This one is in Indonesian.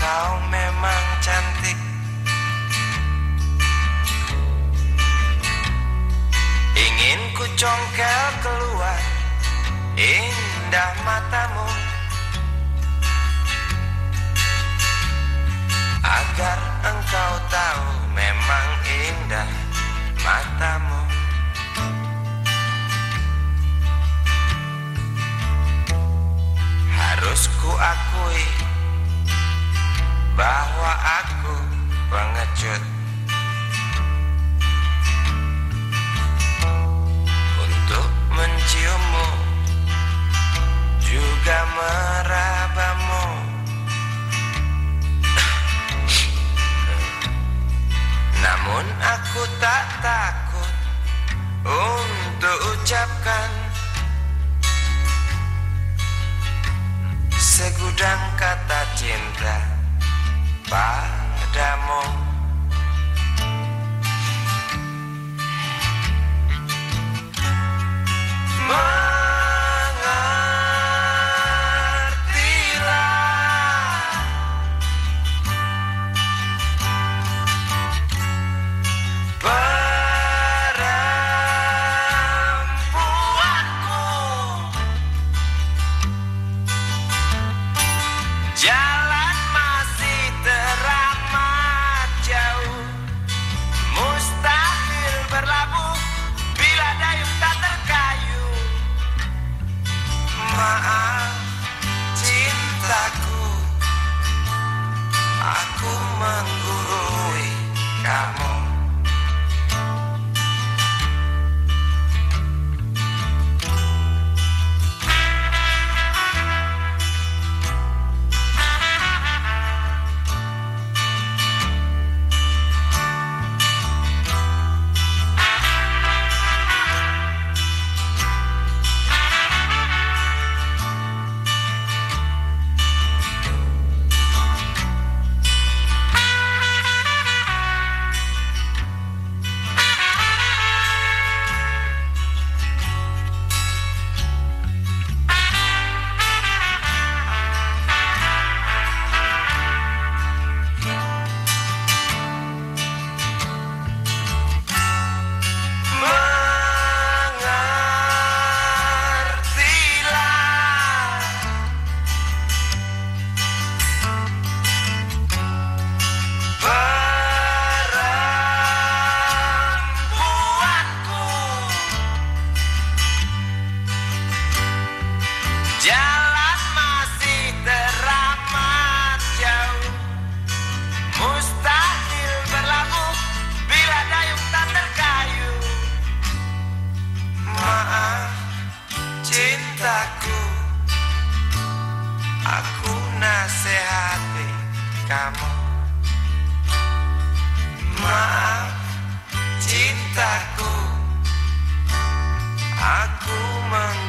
Kau memang cantik, ingin ku congkel keluar indah matamu, agar engkau tahu memang indah matamu. Harus ku akui bahwa aku pengecut untuk menciummu, juga merabamu. Namun aku tak takut untuk ucapkan segudang kata cinta padamu. Jalan masih teramat jauh, mustahil berlabuh bila dayung tak terkayuh. Maaf cintaku, aku menggurui kamu. Jalan masih teramat jauh, mustahil berlabuh bila dayung tak terkayuh. Maaf cintaku, aku nasihati kamu. Maaf cintaku, aku